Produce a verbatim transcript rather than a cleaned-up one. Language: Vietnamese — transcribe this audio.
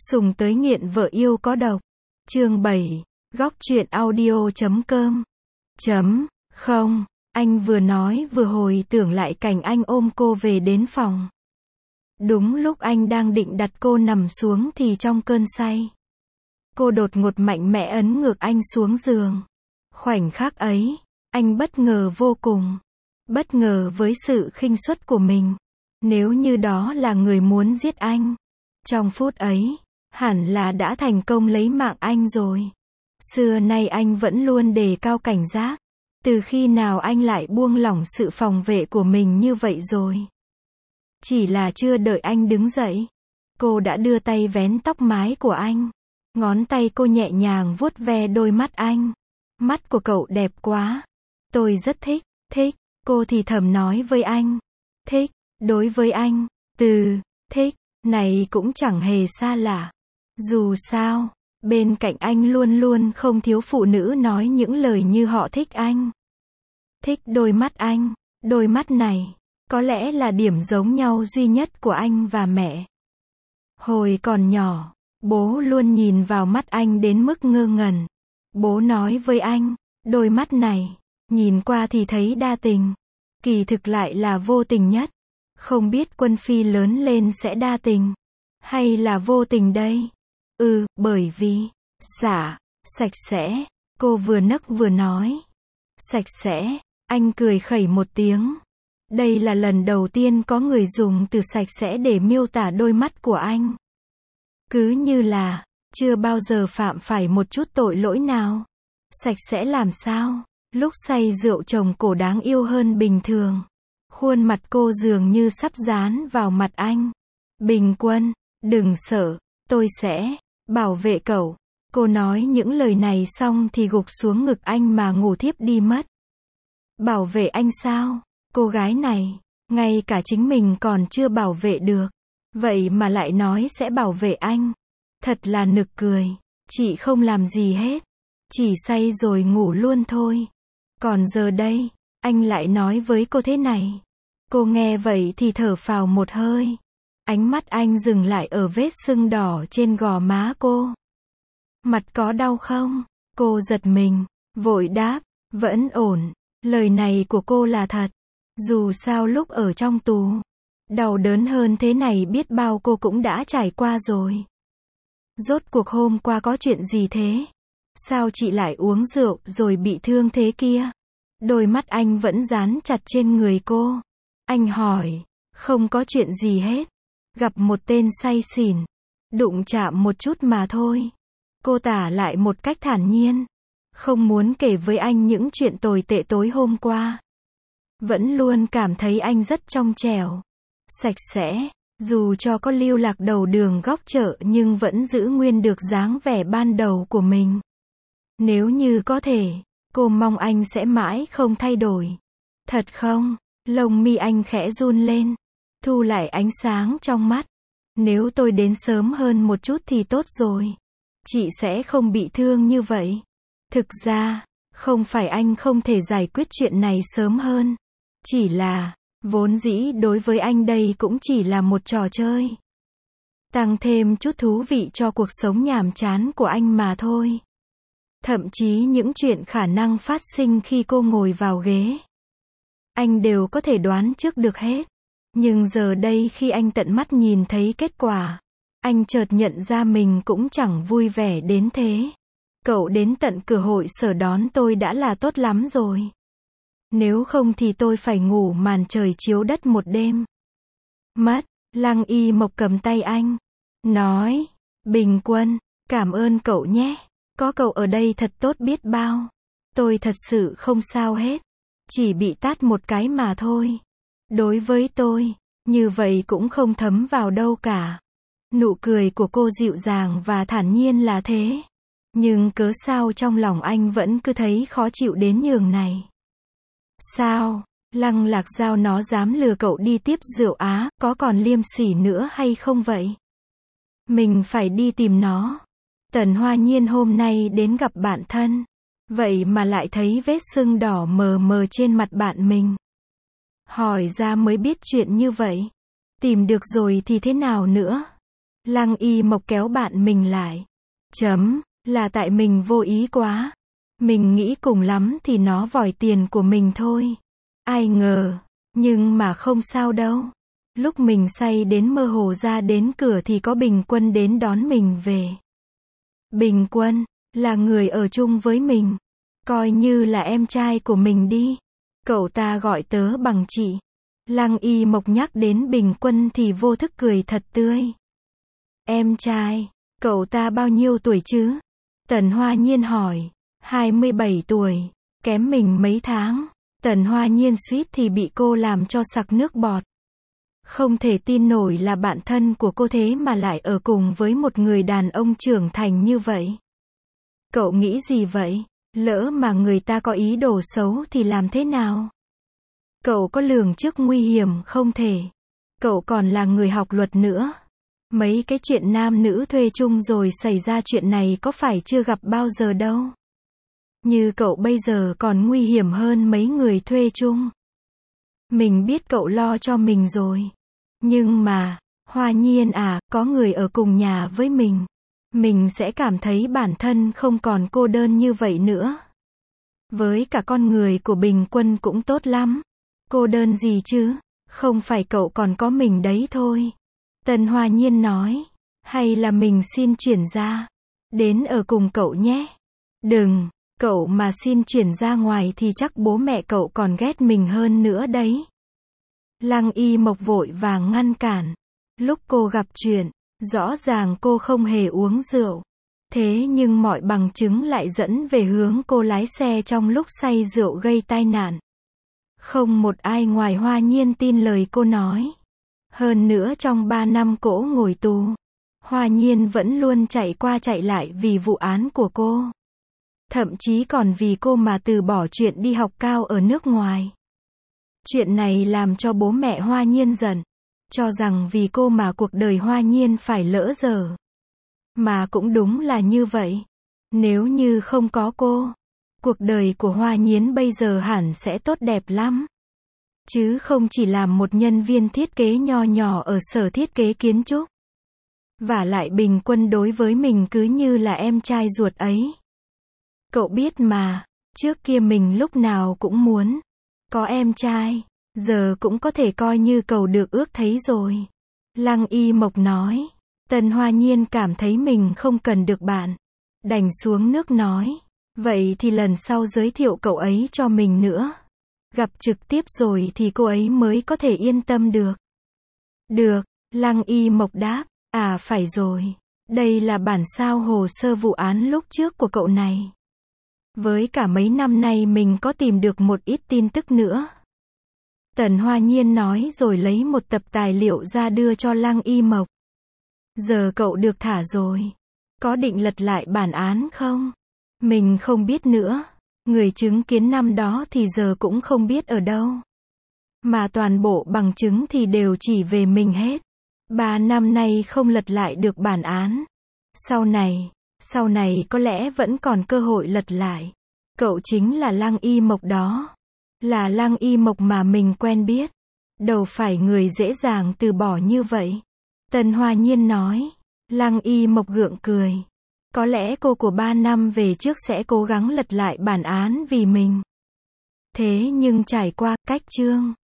Sùng tới nghiện vợ yêu có độc. Chương bảy. Góc truyện audio chấm com. Chấm. Không. Anh vừa nói vừa hồi tưởng lại cảnh anh ôm cô về đến phòng. Đúng lúc anh đang định đặt cô nằm xuống thì trong cơn say, cô đột ngột mạnh mẽ ấn ngược anh xuống giường. Khoảnh khắc ấy, anh bất ngờ vô cùng. Bất ngờ với sự khinh suất của mình. Nếu như đó là người muốn giết anh, trong phút ấy, hẳn là đã thành công lấy mạng anh rồi. Xưa nay anh vẫn luôn đề cao cảnh giác. Từ khi nào anh lại buông lỏng sự phòng vệ của mình như vậy rồi? Chỉ là chưa đợi anh đứng dậy, cô đã đưa tay vén tóc mái của anh. Ngón tay cô nhẹ nhàng vuốt ve đôi mắt anh. Mắt của cậu đẹp quá. Tôi rất thích, thích. Cô thì thầm nói với anh. Thích. Đối với anh, từ thích này cũng chẳng hề xa lạ. Dù sao, bên cạnh anh luôn luôn không thiếu phụ nữ nói những lời như họ thích anh. Thích đôi mắt anh. Đôi mắt này, có lẽ là điểm giống nhau duy nhất của anh và mẹ. Hồi còn nhỏ, bố luôn nhìn vào mắt anh đến mức ngơ ngẩn. Bố nói với anh, đôi mắt này, nhìn qua thì thấy đa tình, kỳ thực lại là vô tình nhất. Không biết Quân Phi lớn lên sẽ đa tình, hay là vô tình đây? Ừ, bởi vì, xả, sạch sẽ, cô vừa nấc vừa nói. Sạch sẽ, anh cười khẩy một tiếng. Đây là lần đầu tiên có người dùng từ sạch sẽ để miêu tả đôi mắt của anh. Cứ như là, chưa bao giờ phạm phải một chút tội lỗi nào. Sạch sẽ làm sao? Lúc say rượu chồng cổ đáng yêu hơn bình thường. Khuôn mặt cô dường như sắp dán vào mặt anh. Bình Quân, đừng sợ, tôi sẽ bảo vệ cậu. Cô nói những lời này xong thì gục xuống ngực anh mà ngủ thiếp đi mất. Bảo vệ anh sao? Cô gái này, ngay cả chính mình còn chưa bảo vệ được. Vậy mà lại nói sẽ bảo vệ anh. Thật là nực cười. Chị không làm gì hết. Chỉ say rồi ngủ luôn thôi. Còn giờ đây, anh lại nói với cô thế này. Cô nghe vậy thì thở phào một hơi. Ánh mắt anh dừng lại ở vết sưng đỏ trên gò má cô. Mặt có đau không? Cô giật mình, vội đáp, vẫn ổn. Lời này của cô là thật. Dù sao lúc ở trong tù, đau đớn hơn thế này biết bao cô cũng đã trải qua rồi. Rốt cuộc hôm qua có chuyện gì thế? Sao chị lại uống rượu rồi bị thương thế kia? Đôi mắt anh vẫn dán chặt trên người cô. Anh hỏi, không có chuyện gì hết. Gặp một tên say xỉn, đụng chạm một chút mà thôi. Cô tả lại một cách thản nhiên. Không muốn kể với anh những chuyện tồi tệ tối hôm qua. Vẫn luôn cảm thấy anh rất trong trẻo, sạch sẽ. Dù cho có lưu lạc đầu đường góc chợ nhưng vẫn giữ nguyên được dáng vẻ ban đầu của mình. Nếu như có thể, cô mong anh sẽ mãi không thay đổi. Thật không? Lông mi anh khẽ run lên, thu lại ánh sáng trong mắt. Nếu tôi đến sớm hơn một chút thì tốt rồi. Chị sẽ không bị thương như vậy. Thực ra, không phải anh không thể giải quyết chuyện này sớm hơn. Chỉ là, vốn dĩ đối với anh đây cũng chỉ là một trò chơi. Tăng thêm chút thú vị cho cuộc sống nhàm chán của anh mà thôi. Thậm chí những chuyện khả năng phát sinh khi cô ngồi vào ghế, anh đều có thể đoán trước được hết. Nhưng giờ đây khi anh tận mắt nhìn thấy kết quả, anh chợt nhận ra mình cũng chẳng vui vẻ đến thế. Cậu đến tận cửa hội sở đón tôi đã là tốt lắm rồi. Nếu không thì tôi phải ngủ màn trời chiếu đất một đêm. Mất, Lăng Y Mộc cầm tay anh, nói, Bình Quân, cảm ơn cậu nhé. Có cậu ở đây thật tốt biết bao. Tôi thật sự không sao hết. Chỉ bị tát một cái mà thôi. Đối với tôi, như vậy cũng không thấm vào đâu cả. Nụ cười của cô dịu dàng và thản nhiên là thế. Nhưng cớ sao trong lòng anh vẫn cứ thấy khó chịu đến nhường này. Sao? Lăng Lạc Giao nó dám lừa cậu đi tiếp rượu á, có còn liêm sỉ nữa hay không vậy? Mình phải đi tìm nó. Tần Hoa Nhiên hôm nay đến gặp bạn thân. Vậy mà lại thấy vết sưng đỏ mờ mờ trên mặt bạn mình. Hỏi ra mới biết chuyện như vậy. Tìm được rồi thì thế nào nữa? Lăng Y Mộc kéo bạn mình lại. Chấm, là tại mình vô ý quá. Mình nghĩ cùng lắm thì nó vòi tiền của mình thôi. Ai ngờ, nhưng mà không sao đâu. Lúc mình say đến mơ hồ ra đến cửa thì có Bình Quân đến đón mình về. Bình Quân, là người ở chung với mình. Coi như là em trai của mình đi. Cậu ta gọi tớ bằng chị. Lăng Y Mộc nhắc đến Bình Quân thì vô thức cười thật tươi. Em trai, cậu ta bao nhiêu tuổi chứ? Tần Hoa Nhiên hỏi. hai mươi bảy tuổi, kém mình mấy tháng. Tần Hoa Nhiên suýt thì bị cô làm cho sặc nước bọt. Không thể tin nổi là bạn thân của cô thế mà lại ở cùng với một người đàn ông trưởng thành như vậy. Cậu nghĩ gì vậy? Lỡ mà người ta có ý đồ xấu thì làm thế nào? Cậu có lường trước nguy hiểm không thể. Cậu còn là người học luật nữa. Mấy cái chuyện nam nữ thuê chung rồi xảy ra chuyện này có phải chưa gặp bao giờ đâu. Như cậu bây giờ còn nguy hiểm hơn mấy người thuê chung. Mình biết cậu lo cho mình rồi. Nhưng mà, Hoa Nhiên à, có người ở cùng nhà với mình. Mình sẽ cảm thấy bản thân không còn cô đơn như vậy nữa. Với cả con người của Bình Quân cũng tốt lắm. Cô đơn gì chứ? Không phải cậu còn có mình đấy thôi. Tần Hoa Nhiên nói. Hay là mình xin chuyển ra. Đến ở cùng cậu nhé. Đừng, cậu mà xin chuyển ra ngoài thì chắc bố mẹ cậu còn ghét mình hơn nữa đấy. Lăng Y Mộc vội vàng ngăn cản. Lúc cô gặp chuyện, rõ ràng cô không hề uống rượu. Thế nhưng mọi bằng chứng lại dẫn về hướng cô lái xe trong lúc say rượu gây tai nạn. Không một ai ngoài Hoa Nhiên tin lời cô nói. Hơn nữa trong ba năm cổ ngồi tù, Hoa Nhiên vẫn luôn chạy qua chạy lại vì vụ án của cô. Thậm chí còn vì cô mà từ bỏ chuyện đi học cao ở nước ngoài. Chuyện này làm cho bố mẹ Hoa Nhiên giận. Cho rằng vì cô mà cuộc đời Hoa Nhiên phải lỡ dở. Mà cũng đúng là như vậy. Nếu như không có cô, cuộc đời của Hoa Nhiên bây giờ hẳn sẽ tốt đẹp lắm. Chứ không chỉ làm một nhân viên thiết kế nho nhỏ ở sở thiết kế kiến trúc. Vả lại Bình Quân đối với mình cứ như là em trai ruột ấy. Cậu biết mà, trước kia mình lúc nào cũng muốn có em trai, giờ cũng có thể coi như cầu được ước thấy rồi. Lăng Y Mộc nói. Tần Hoa Nhiên cảm thấy mình không cần được bạn. Đành xuống nước nói. Vậy thì lần sau giới thiệu cậu ấy cho mình nữa. Gặp trực tiếp rồi thì cô ấy mới có thể yên tâm được. Được, Lăng Y Mộc đáp. À phải rồi. Đây là bản sao hồ sơ vụ án lúc trước của cậu này. Với cả mấy năm nay mình có tìm được một ít tin tức nữa. Tần Hoa Nhiên nói rồi lấy một tập tài liệu ra đưa cho Lăng Y Mộc. Giờ cậu được thả rồi. Có định lật lại bản án không? Mình không biết nữa. Người chứng kiến năm đó thì giờ cũng không biết ở đâu. Mà toàn bộ bằng chứng thì đều chỉ về mình hết. Ba năm nay không lật lại được bản án. Sau này, sau này có lẽ vẫn còn cơ hội lật lại. Cậu chính là Lăng Y Mộc đó. Là Lăng Y Mộc mà mình quen biết. Đâu phải người dễ dàng từ bỏ như vậy. Tần Hoa Nhiên nói. Lăng Y Mộc gượng cười. Có lẽ cô của ba năm về trước sẽ cố gắng lật lại bản án vì mình. Thế nhưng trải qua cách chương